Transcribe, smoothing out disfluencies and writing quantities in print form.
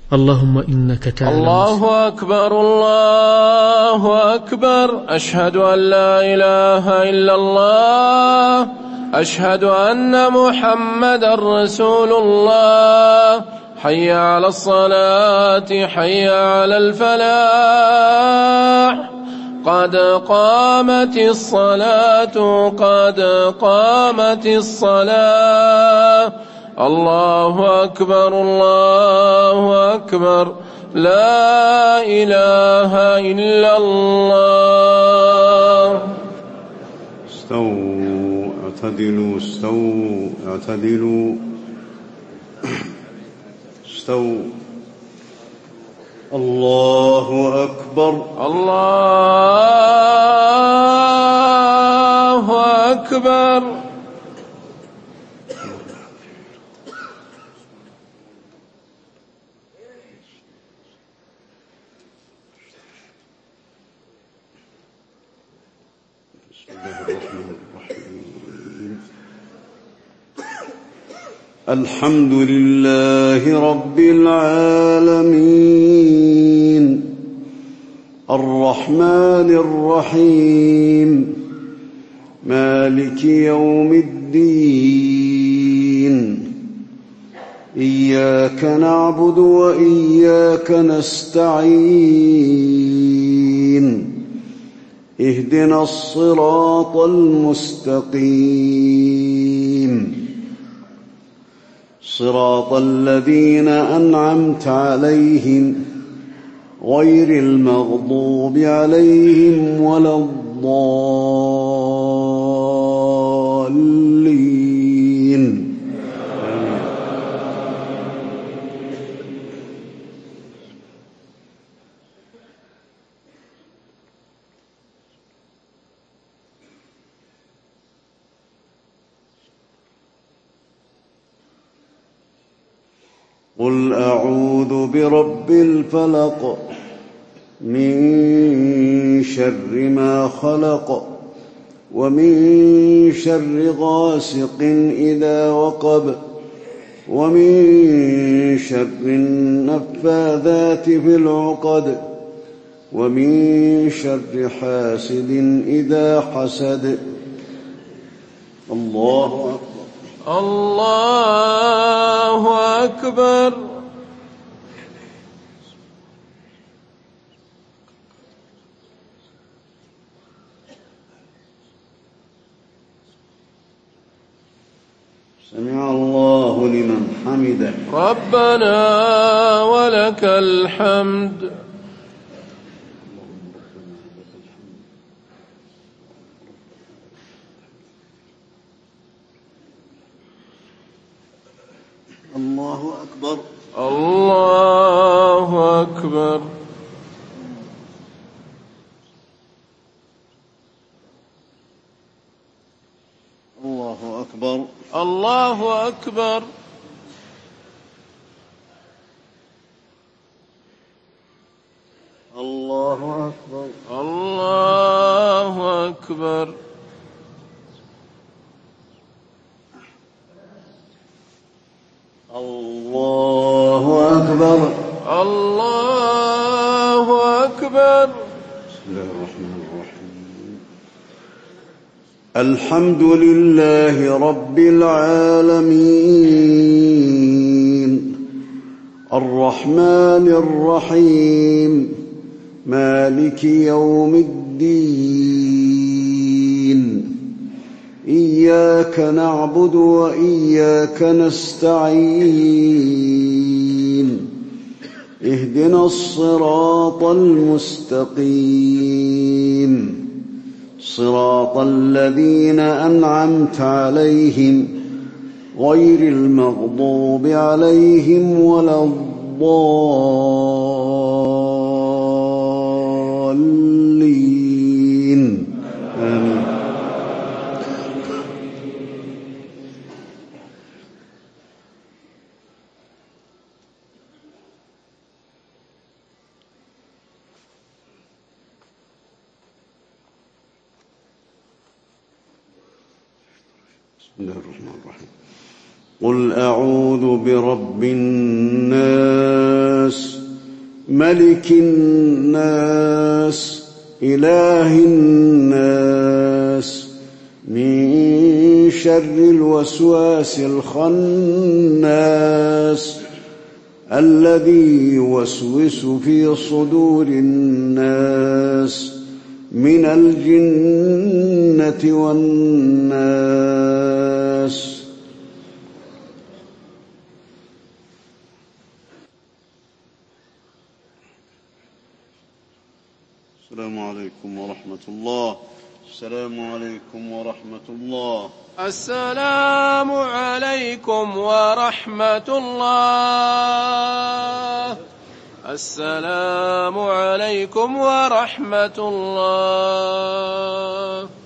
اللهم إنك تعلم. الله أكبر الله أكبر. أشهد أن لا إله إلا الله. أشهد أن محمدا رسول الله. حي على الصلاة حي على الفلاح. قد قامت الصلاة قد قامت الصلاة. الله أكبر الله أكبر. لا إله إلا الله. استووا اعتدلوا استووا اعتدلوا استووا. الله أكبر الله أكبر. الحمد لله رب العالمين الرحمن الرحيم مالك يوم الدين إياك نعبد وإياك نستعين اهدنا الصراط المستقيم صراط الذين أنعمت عليهم غير المغضوب عليهم ولا الضالين. قل أعوذ برب الفلق من شر ما خلق ومن شر غاسق إذا وقب ومن شر النفاثات في العقد ومن شر حاسد إذا حسد. الله أكبر الله أكبر. سمع الله لمن حمده. ربنا ولك الحمد. الله أكبر الله أكبر. الله أكبر الله أكبر. الله أكبر الله أكبر. الله أكبر الله أكبر. بسم الله الرحمن الرحيم. الحمد لله رب العالمين الرحمن الرحيم مالك يوم الدين إياك نعبد وإياك نستعين اهدنا الصراط المستقيم صراط الذين أنعمت عليهم غير المغضوب عليهم ولا الضالين. آمين. بسم الله الرحمن الرحيم. قل أعوذ برب الناس الناس ملك الناس إله الناس من شر الوسواس الخناس الذي يوسوس في صدور الناس من الجنة والناس. السلام عليكم ورحمة الله. السلام عليكم ورحمة الله. السلام عليكم ورحمة الله. السلام عليكم ورحمة الله.